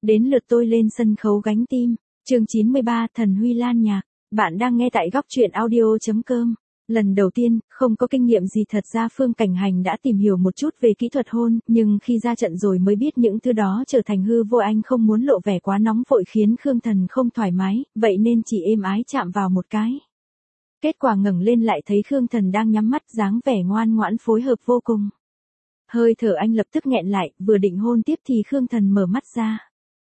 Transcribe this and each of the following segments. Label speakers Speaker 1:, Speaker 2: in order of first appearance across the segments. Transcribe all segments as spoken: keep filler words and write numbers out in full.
Speaker 1: đến lượt tôi lên sân khấu gánh tim. Chương chín mươi ba, Thần Huy Lan nhạc. Bạn đang nghe tại góc truyện audio chấm com. Lần đầu tiên, không có kinh nghiệm gì thật ra Phương Cảnh Hành đã tìm hiểu một chút về kỹ thuật hôn, nhưng khi ra trận rồi mới biết những thứ đó trở thành hư vô. Anh không muốn lộ vẻ quá nóng vội khiến Khương Thần không thoải mái, vậy nên chỉ êm ái chạm vào một cái. Kết quả ngẩng lên lại thấy Khương Thần đang nhắm mắt, dáng vẻ ngoan ngoãn phối hợp vô cùng. Hơi thở anh lập tức nghẹn lại, vừa định hôn tiếp thì Khương Thần mở mắt ra.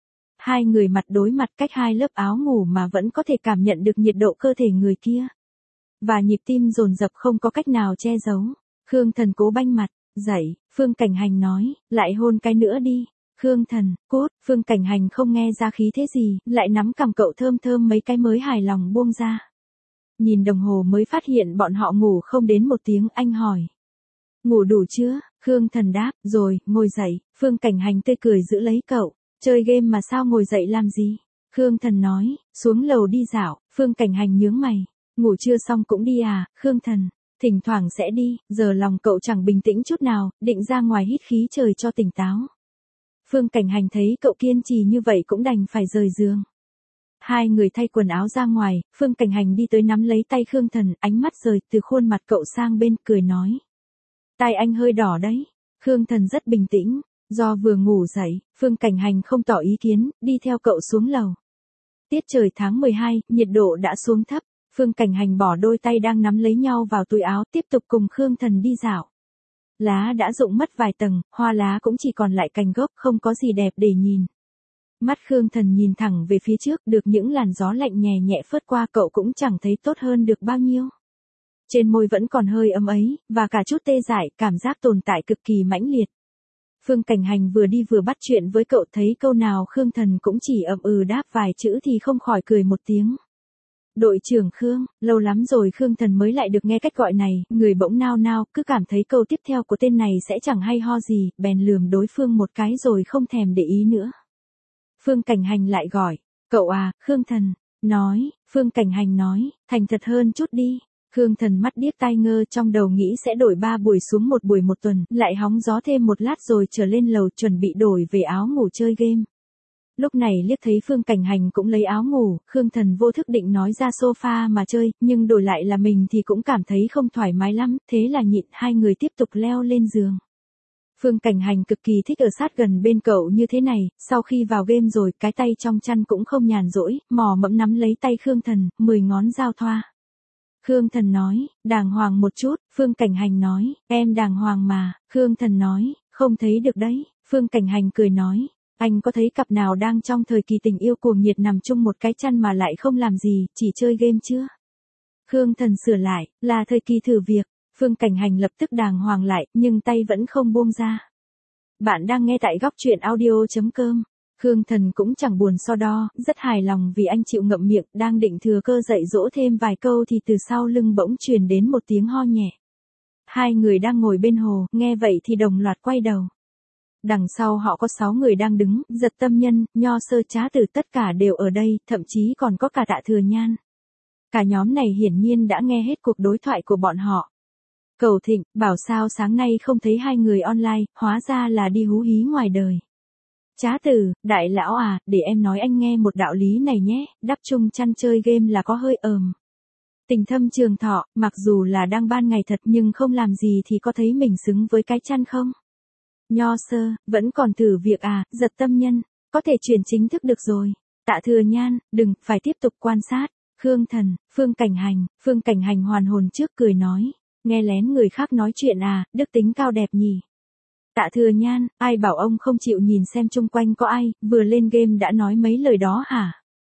Speaker 1: Hai người mặt đối mặt cách hai lớp áo ngủ mà vẫn có thể cảm nhận được nhiệt độ cơ thể người kia. Và nhịp tim dồn dập không có cách nào che giấu. Khương Thần cố banh mặt, dậy, Phương Cảnh Hành nói, lại hôn cái nữa đi. Khương Thần, cốt, Phương Cảnh Hành không nghe ra khí thế gì, lại nắm cằm cậu thơm thơm mấy cái mới hài lòng buông ra. Nhìn đồng hồ mới phát hiện bọn họ ngủ không đến một tiếng, anh hỏi. Ngủ đủ chưa? Khương Thần đáp, rồi, ngồi dậy. Phương Cảnh Hành tươi cười giữ lấy cậu. Chơi game mà sao ngồi dậy làm gì? Khương Thần nói, xuống lầu đi dạo. Phương Cảnh Hành nhướng mày. Ngủ chưa xong cũng đi à? Khương Thần, thỉnh thoảng sẽ đi. Giờ lòng cậu chẳng bình tĩnh chút nào, định ra ngoài hít khí trời cho tỉnh táo. Phương Cảnh Hành thấy cậu kiên trì như vậy cũng đành phải rời giường. Hai người thay quần áo ra ngoài, Phương Cảnh Hành đi tới nắm lấy tay Khương Thần, ánh mắt rời từ khuôn mặt cậu sang bên, cười nói. Tai anh hơi đỏ đấy. Khương Thần rất bình tĩnh, do vừa ngủ dậy, Phương Cảnh Hành không tỏ ý kiến, đi theo cậu xuống lầu. Tiết trời tháng mười hai, nhiệt độ đã xuống thấp, Phương Cảnh Hành bỏ đôi tay đang nắm lấy nhau vào túi áo, tiếp tục cùng Khương Thần đi dạo. Lá đã rụng mất vài tầng, hoa lá cũng chỉ còn lại cành gốc, không có gì đẹp để nhìn. Mắt Khương Thần nhìn thẳng về phía trước, được những làn gió lạnh nhẹ nhẹ phớt qua cậu cũng chẳng thấy tốt hơn được bao nhiêu. Trên môi vẫn còn hơi ấm ấy, và cả chút tê dại, cảm giác tồn tại cực kỳ mãnh liệt. Phương Cảnh Hành vừa đi vừa bắt chuyện với cậu, thấy câu nào Khương Thần cũng chỉ ậm ừ đáp vài chữ thì không khỏi cười một tiếng. Đội trưởng Khương, lâu lắm rồi Khương Thần mới lại được nghe cách gọi này, người bỗng nao nao, cứ cảm thấy câu tiếp theo của tên này sẽ chẳng hay ho gì, bèn lườm đối phương một cái rồi không thèm để ý nữa. Phương Cảnh Hành lại gọi, cậu à, Khương Thần, nói, Phương Cảnh Hành nói, thành thật hơn chút đi. Khương Thần mắt điếc tai ngơ, trong đầu nghĩ sẽ đổi ba buổi xuống một buổi một tuần, lại hóng gió thêm một lát rồi trở lên lầu chuẩn bị đổi về áo ngủ chơi game. Lúc này liếc thấy Phương Cảnh Hành cũng lấy áo ngủ, Khương Thần vô thức định nói ra sofa mà chơi, nhưng đổi lại là mình thì cũng cảm thấy không thoải mái lắm, thế là nhịn, hai người tiếp tục leo lên giường. Phương Cảnh Hành cực kỳ thích ở sát gần bên cậu như thế này, sau khi vào game rồi, cái tay trong chăn cũng không nhàn rỗi, mò mẫm nắm lấy tay Khương Thần, mười ngón giao thoa. Khương Thần nói, đàng hoàng một chút. Phương Cảnh Hành nói, em đàng hoàng mà. Khương Thần nói, không thấy được đấy. Phương Cảnh Hành cười nói, anh có thấy cặp nào đang trong thời kỳ tình yêu cuồng nhiệt nằm chung một cái chăn mà lại không làm gì, chỉ chơi game chưa? Khương Thần sửa lại, là thời kỳ thử việc. Phương Cảnh Hành lập tức đàng hoàng lại, nhưng tay vẫn không buông ra. Bạn đang nghe tại góc truyện audio chấm com. Khương Thần cũng chẳng buồn so đo, rất hài lòng vì anh chịu ngậm miệng, đang định thừa cơ dạy dỗ thêm vài câu thì từ sau lưng bỗng truyền đến một tiếng ho nhẹ. Hai người đang ngồi bên hồ, nghe vậy thì đồng loạt quay đầu. Đằng sau họ có sáu người đang đứng, Giật Tâm Nhân, Nho Sơ, Trá Tử tất cả đều ở đây, thậm chí còn có cả Tạ Thừa Nhan. Cả nhóm này hiển nhiên đã nghe hết cuộc đối thoại của bọn họ. Cầu Thịnh, bảo sao sáng nay không thấy hai người online, hóa ra là đi hú hí ngoài đời. Trá Tử, đại lão à, để em nói anh nghe một đạo lý này nhé, đắp chung chăn chơi game là có hơi ờm. Tình thâm trường thọ, mặc dù là đang ban ngày thật nhưng không làm gì thì có thấy mình xứng với cái chăn không? Nho Sơ, vẫn còn thử việc à? Giật Tâm Nhân, có thể chuyển chính thức được rồi. Tạ Thừa Nhan, đừng, phải tiếp tục quan sát. Khương Thần, Phương Cảnh Hành, Phương Cảnh Hành hoàn hồn trước cười nói, nghe lén người khác nói chuyện à, đức tính cao đẹp nhỉ. Tạ Thừa Nhan, ai bảo ông không chịu nhìn xem chung quanh có ai, vừa lên game đã nói mấy lời đó hả?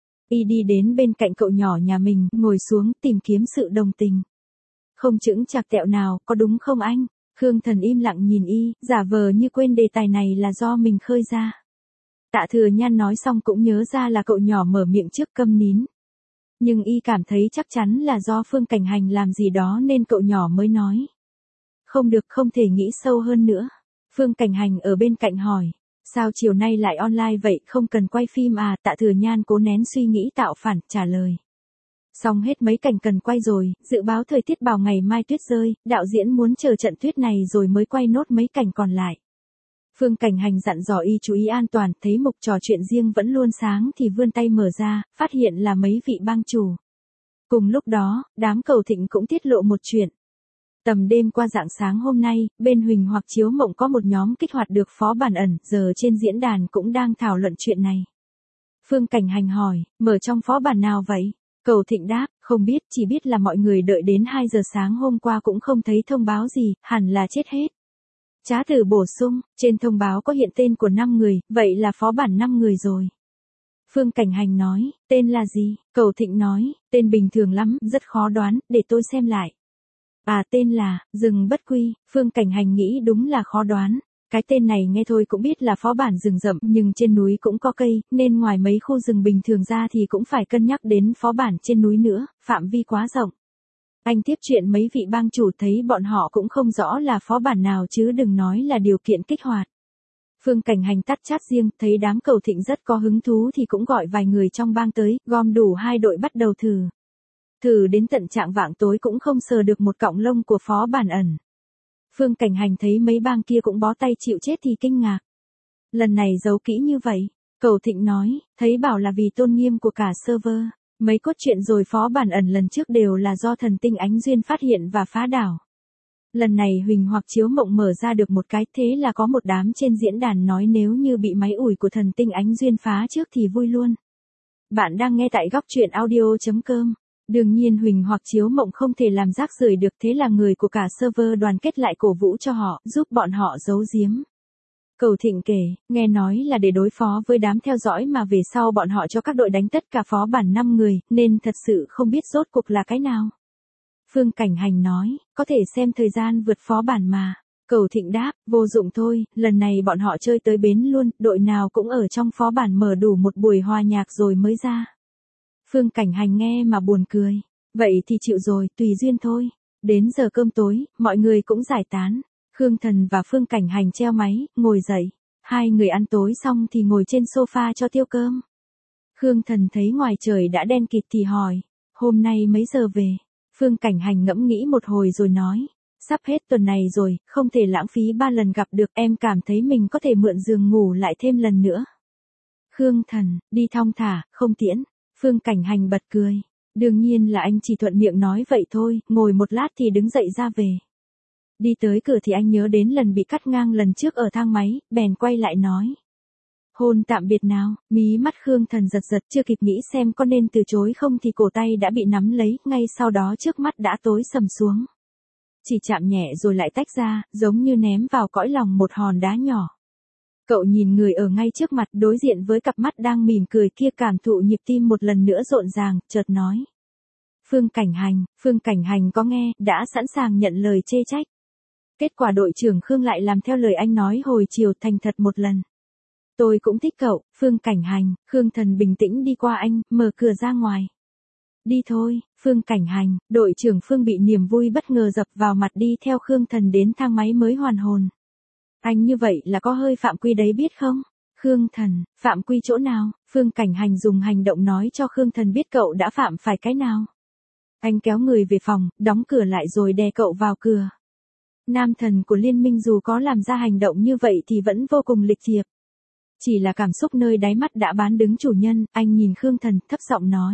Speaker 1: Y đi đến bên cạnh cậu nhỏ nhà mình, ngồi xuống tìm kiếm sự đồng tình. Không chững chạc tẹo nào, có đúng không anh? Khương Thần im lặng nhìn Y, giả vờ như quên đề tài này là do mình khơi ra. Tạ Thừa Nhan nói xong cũng nhớ ra là cậu nhỏ mở miệng trước, câm nín. Nhưng Y cảm thấy chắc chắn là do Phương Cảnh Hành làm gì đó nên cậu nhỏ mới nói. Không được, không thể nghĩ sâu hơn nữa. Phương Cảnh Hành ở bên cạnh hỏi, sao chiều nay lại online vậy, không cần quay phim à? Tạ Thừa Nhan cố nén suy nghĩ tạo phản, trả lời. Xong hết mấy cảnh cần quay rồi, dự báo thời tiết bảo ngày mai tuyết rơi, đạo diễn muốn chờ trận tuyết này rồi mới quay nốt mấy cảnh còn lại. Phương Cảnh Hành dặn dò y chú ý an toàn, thấy mục trò chuyện riêng vẫn luôn sáng thì vươn tay mở ra, phát hiện là mấy vị bang chủ. Cùng lúc đó, đám Cầu Thịnh cũng tiết lộ một chuyện. Tầm đêm qua rạng sáng hôm nay, bên Huỳnh hoặc Chiếu Mộng có một nhóm kích hoạt được phó bản ẩn, giờ trên diễn đàn cũng đang thảo luận chuyện này. Phương Cảnh Hành hỏi, mở trong phó bản nào vậy? Cầu Thịnh đáp, không biết, chỉ biết là mọi người đợi đến hai giờ sáng hôm qua cũng không thấy thông báo gì, hẳn là chết hết. Trá Tử bổ sung, trên thông báo có hiện tên của năm người, vậy là phó bản năm người rồi. Phương Cảnh Hành nói, tên là gì? Cầu Thịnh nói, tên bình thường lắm, rất khó đoán, để tôi xem lại. À tên là, rừng bất quy, Phương Cảnh Hành nghĩ đúng là khó đoán. Cái tên này nghe thôi cũng biết là phó bản rừng rậm, nhưng trên núi cũng có cây, nên ngoài mấy khu rừng bình thường ra thì cũng phải cân nhắc đến phó bản trên núi nữa, phạm vi quá rộng. Anh tiếp chuyện mấy vị bang chủ thấy bọn họ cũng không rõ là phó bản nào chứ đừng nói là điều kiện kích hoạt. Phương Cảnh Hành tắt chat riêng, thấy đám Cầu Thịnh rất có hứng thú thì cũng gọi vài người trong bang tới, gom đủ hai đội bắt đầu thử. Thử đến tận trạng vạng tối cũng không sờ được một cọng lông của phó bản ẩn. Phương Cảnh Hành thấy mấy bang kia cũng bó tay chịu chết thì kinh ngạc. Lần này giấu kỹ như vậy, Cầu Thịnh nói, thấy bảo là vì tôn nghiêm của cả server. Mấy cốt truyện rồi phó bản ẩn lần trước đều là do thần tinh Ánh Duyên phát hiện và phá đảo. Lần này Huỳnh hoặc Chiếu Mộng mở ra được một cái, thế là có một đám trên diễn đàn nói nếu như bị máy ủi của thần tinh Ánh Duyên phá trước thì vui luôn. Bạn đang nghe tại góc truyện audio chấm com. Đương nhiên Huỳnh hoặc Chiếu Mộng không thể làm rác rưởi được, thế là người của cả server đoàn kết lại cổ vũ cho họ, giúp bọn họ giấu giếm. Cầu Thịnh kể, nghe nói là để đối phó với đám theo dõi mà về sau bọn họ cho các đội đánh tất cả phó bản năm người, nên thật sự không biết rốt cuộc là cái nào. Phương Cảnh Hành nói, có thể xem thời gian vượt phó bản mà. Cầu Thịnh đáp, vô dụng thôi, lần này bọn họ chơi tới bến luôn, đội nào cũng ở trong phó bản mở đủ một buổi hòa nhạc rồi mới ra. Phương Cảnh Hành nghe mà buồn cười, vậy thì chịu rồi, tùy duyên thôi. Đến giờ cơm tối, mọi người cũng giải tán. Khương Thần và Phương Cảnh Hành treo máy, ngồi dậy. Hai người ăn tối xong thì ngồi trên sofa cho tiêu cơm. Khương Thần thấy ngoài trời đã đen kịt thì hỏi, hôm nay mấy giờ về? Phương Cảnh Hành ngẫm nghĩ một hồi rồi nói, sắp hết tuần này rồi, không thể lãng phí ba lần gặp được, em cảm thấy mình có thể mượn giường ngủ lại thêm lần nữa. Khương Thần, đi thong thả, không tiễn. Phương Cảnh Hành bật cười. Đương nhiên là anh chỉ thuận miệng nói vậy thôi, ngồi một lát thì đứng dậy ra về. Đi tới cửa thì anh nhớ đến lần bị cắt ngang lần trước ở thang máy, bèn quay lại nói. Hôn tạm biệt nào, mí mắt Khương Thần giật giật, chưa kịp nghĩ xem có nên từ chối không thì cổ tay đã bị nắm lấy, ngay sau đó trước mắt đã tối sầm xuống. Chỉ chạm nhẹ rồi lại tách ra, giống như ném vào cõi lòng một hòn đá nhỏ. Cậu nhìn người ở ngay trước mặt đối diện với cặp mắt đang mỉm cười kia, cảm thụ nhịp tim một lần nữa rộn ràng, chợt nói. Phương Cảnh Hành, Phương Cảnh Hành có nghe, đã sẵn sàng nhận lời chê trách. Kết quả đội trưởng Khương lại làm theo lời anh nói hồi chiều, thành thật một lần. Tôi cũng thích cậu, Phương Cảnh Hành. Khương Thần bình tĩnh đi qua anh, mở cửa ra ngoài. Đi thôi, Phương Cảnh Hành. Đội trưởng Phương bị niềm vui bất ngờ dập vào mặt, đi theo Khương Thần đến thang máy mới hoàn hồn. Anh như vậy là có hơi phạm quy đấy biết không? Khương Thần, phạm quy chỗ nào? Phương Cảnh Hành dùng hành động nói cho Khương Thần biết cậu đã phạm phải cái nào. Anh kéo người về phòng, đóng cửa lại rồi đè cậu vào cửa. Nam thần của liên minh dù có làm ra hành động như vậy thì vẫn vô cùng lịch thiệp. Chỉ là cảm xúc nơi đáy mắt đã bán đứng chủ nhân, anh nhìn Khương Thần thấp giọng nói.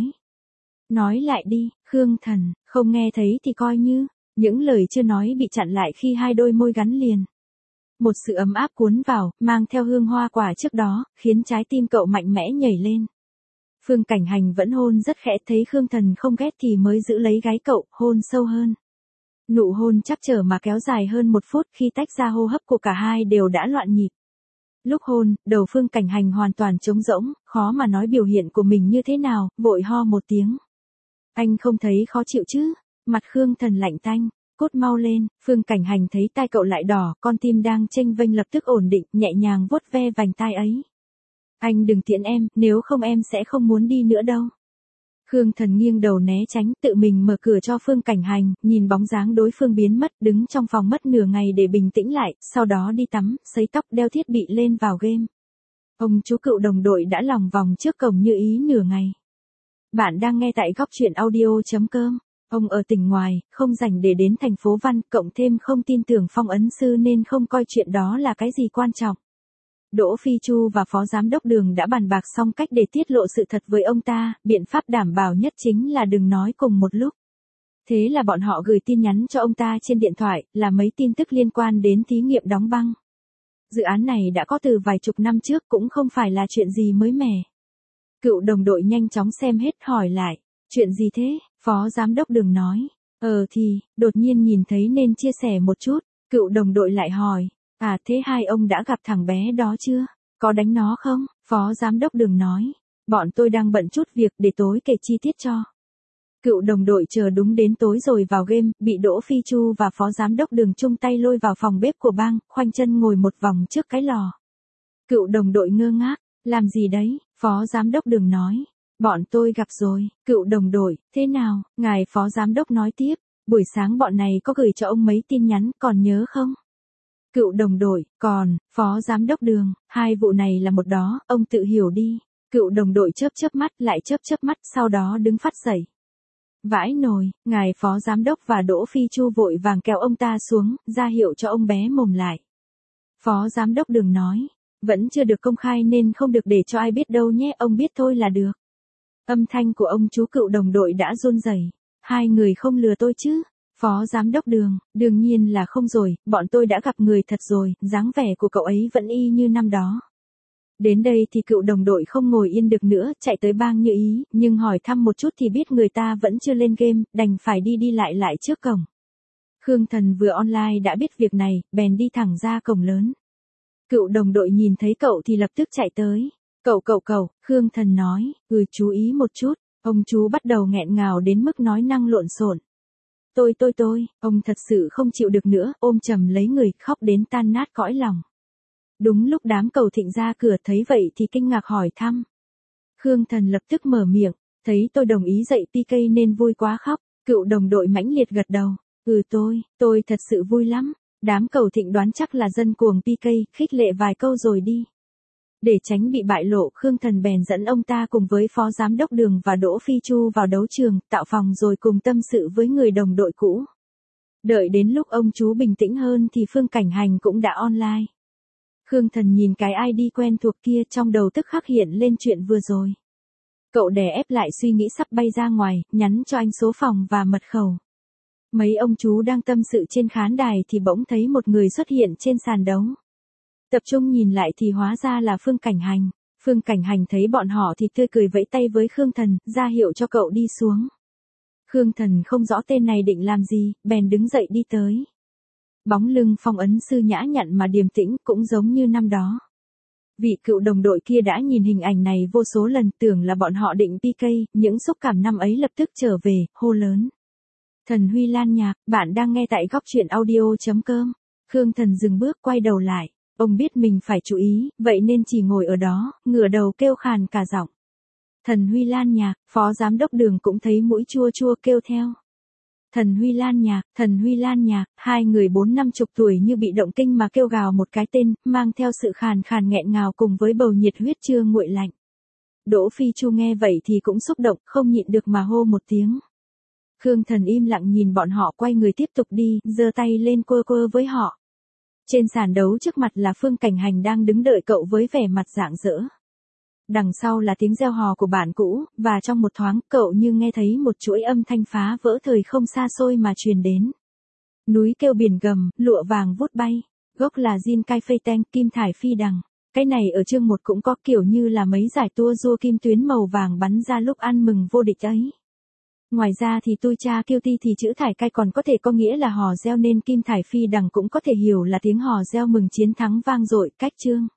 Speaker 1: Nói lại đi, Khương Thần, không nghe thấy thì coi như, những lời chưa nói bị chặn lại khi hai đôi môi gắn liền. Một sự ấm áp cuốn vào, mang theo hương hoa quả trước đó, khiến trái tim cậu mạnh mẽ nhảy lên. Phương Cảnh Hành vẫn hôn rất khẽ, thấy Khương Thần không ghét thì mới giữ lấy gáy cậu, hôn sâu hơn. Nụ hôn chắc trở mà kéo dài hơn một phút, khi tách ra hô hấp của cả hai đều đã loạn nhịp. Lúc hôn, đầu Phương Cảnh Hành hoàn toàn trống rỗng, khó mà nói biểu hiện của mình như thế nào, vội ho một tiếng. Anh không thấy khó chịu chứ? Mặt Khương Thần lạnh tanh, cốt mau lên. Phương Cảnh Hành thấy tai cậu lại đỏ, con tim đang chênh vênh lập tức ổn định, nhẹ nhàng vuốt ve vành tai ấy. Anh đừng tiễn em, nếu không em sẽ không muốn đi nữa đâu. Khương Thần nghiêng đầu né tránh, tự mình mở cửa cho Phương Cảnh Hành, nhìn bóng dáng đối phương biến mất, đứng trong phòng mất nửa ngày để bình tĩnh lại, sau đó đi tắm, sấy tóc, đeo thiết bị lên vào game. Ông chú cựu đồng đội đã lòng vòng trước cổng như ý nửa ngày. Bạn đang nghe tại góc truyện audio chấm com. Ông ở tỉnh ngoài, không rảnh để đến thành phố Văn, cộng thêm không tin tưởng Phong ấn sư nên không coi chuyện đó là cái gì quan trọng. Đỗ Phi Chu và Phó Giám đốc Đường đã bàn bạc xong cách để tiết lộ sự thật với ông ta, biện pháp đảm bảo nhất chính là đừng nói cùng một lúc. Thế là bọn họ gửi tin nhắn cho ông ta trên điện thoại, là mấy tin tức liên quan đến thí nghiệm đóng băng. Dự án này đã có từ vài chục năm trước, cũng không phải là chuyện gì mới mẻ. Cựu đồng đội nhanh chóng xem hết hỏi lại, chuyện gì thế? Phó Giám đốc Đường nói, ờ thì, đột nhiên nhìn thấy nên chia sẻ một chút. Cựu đồng đội lại hỏi, à thế hai ông đã gặp thằng bé đó chưa? Có đánh nó không? Phó Giám đốc Đường nói, bọn tôi đang bận chút việc để tối kể chi tiết cho. Cựu đồng đội chờ đúng đến tối rồi vào game, bị Đỗ Phi Chu và Phó Giám đốc Đường chung tay lôi vào phòng bếp của bang, khoanh chân ngồi một vòng trước cái lò. Cựu đồng đội ngơ ngác, làm gì đấy? Phó Giám đốc Đường nói, bọn tôi gặp rồi. Cựu đồng đội, thế nào? Ngài Phó Giám đốc nói tiếp, buổi sáng bọn này có gửi cho ông mấy tin nhắn, còn nhớ không? Cựu đồng đội, còn, Phó Giám đốc Đường, hai vụ này là một đó, ông tự hiểu đi. Cựu đồng đội chớp chớp mắt, lại chớp chớp mắt, sau đó đứng phát dậy. Vãi nồi, ngài Phó Giám đốc và Đỗ Phi Chu vội vàng kéo ông ta xuống, ra hiệu cho ông bé mồm lại. Phó Giám đốc Đường nói, vẫn chưa được công khai nên không được để cho ai biết đâu nhé, ông biết thôi là được. Âm thanh của ông chú cựu đồng đội đã run rẩy. Hai người không lừa tôi chứ? Phó Giám đốc Đường, đương nhiên là không rồi, bọn tôi đã gặp người thật rồi, dáng vẻ của cậu ấy vẫn y như năm đó. Đến đây thì cựu đồng đội không ngồi yên được nữa, chạy tới bang Như Ý, nhưng hỏi thăm một chút thì biết người ta vẫn chưa lên game, đành phải đi đi lại lại trước cổng. Khương Thần vừa online đã biết việc này, bèn đi thẳng ra cổng lớn. Cựu đồng đội nhìn thấy cậu thì lập tức chạy tới. Cậu cậu cậu, Khương Thần nói, ừ chú ý một chút. Ông chú bắt đầu nghẹn ngào đến mức nói năng lộn xộn. Tôi tôi tôi, ông thật sự không chịu được nữa, ôm chầm lấy người, khóc đến tan nát cõi lòng. Đúng lúc đám cầu thịnh ra cửa thấy vậy thì kinh ngạc hỏi thăm. Khương Thần lập tức mở miệng, thấy tôi đồng ý dạy pê ca nên vui quá khóc. Cựu đồng đội mãnh liệt gật đầu, ừ tôi, tôi thật sự vui lắm. Đám cầu thịnh đoán chắc là dân cuồng pê ca, khích lệ vài câu rồi đi. Để tránh bị bại lộ, Khương Thần bèn dẫn ông ta cùng với Phó Giám đốc Đường và Đỗ Phi Chu vào đấu trường, tạo phòng rồi cùng tâm sự với người đồng đội cũ. Đợi đến lúc ông chú bình tĩnh hơn thì Phương Cảnh Hành cũng đã online. Khương Thần nhìn cái i đê quen thuộc kia, trong đầu tức khắc hiện lên chuyện vừa rồi. Cậu đè ép lại suy nghĩ sắp bay ra ngoài, nhắn cho anh số phòng và mật khẩu. Mấy ông chú đang tâm sự trên khán đài thì bỗng thấy một người xuất hiện trên sàn đấu. Tập trung nhìn lại thì hóa ra là Phương Cảnh Hành. Phương Cảnh Hành thấy bọn họ thì tươi cười vẫy tay với Khương Thần, ra hiệu cho cậu đi xuống. Khương Thần không rõ tên này định làm gì, bèn đứng dậy đi tới. Bóng lưng phong ấn sư nhã nhặn mà điềm tĩnh, cũng giống như năm đó. Vị cựu đồng đội kia đã nhìn hình ảnh này vô số lần, tưởng là bọn họ định pê ca, những xúc cảm năm ấy lập tức trở về, hô lớn. Thần Huy Lan Nhạc, bạn đang nghe tại góc truyện audio chấm com. Khương Thần dừng bước quay đầu lại. Ông biết mình phải chú ý, vậy nên chỉ ngồi ở đó, ngửa đầu kêu khàn cả giọng. Thần Huy Lan Nhạc, Phó Giám đốc Đường cũng thấy mũi chua chua kêu theo. Thần Huy Lan Nhạc, Thần Huy Lan Nhạc, hai người bốn năm chục tuổi như bị động kinh mà kêu gào một cái tên, mang theo sự khàn khàn nghẹn ngào cùng với bầu nhiệt huyết chưa nguội lạnh. Đỗ Phi Chu nghe vậy thì cũng xúc động, không nhịn được mà hô một tiếng. Khương Thần im lặng nhìn bọn họ quay người tiếp tục đi, giơ tay lên quơ quơ với họ. Trên sàn đấu trước mặt là Phương Cảnh Hành đang đứng đợi cậu với vẻ mặt rạng rỡ. Đằng sau là tiếng reo hò của bạn cũ, và trong một thoáng cậu như nghe thấy một chuỗi âm thanh phá vỡ thời không xa xôi mà truyền đến. Núi kêu biển gầm, lụa vàng vút bay, gốc là Jin Kai Phây Teng, kim thải phi đằng. Cái này ở chương một cũng có, kiểu như là mấy giải tua rua kim tuyến màu vàng bắn ra lúc ăn mừng vô địch ấy. Ngoài ra thì tôi cha kêu ti thì chữ thải cai còn có thể có nghĩa là hò reo, nên kim thải phi đằng cũng có thể hiểu là tiếng hò reo mừng chiến thắng vang dội. Cách chương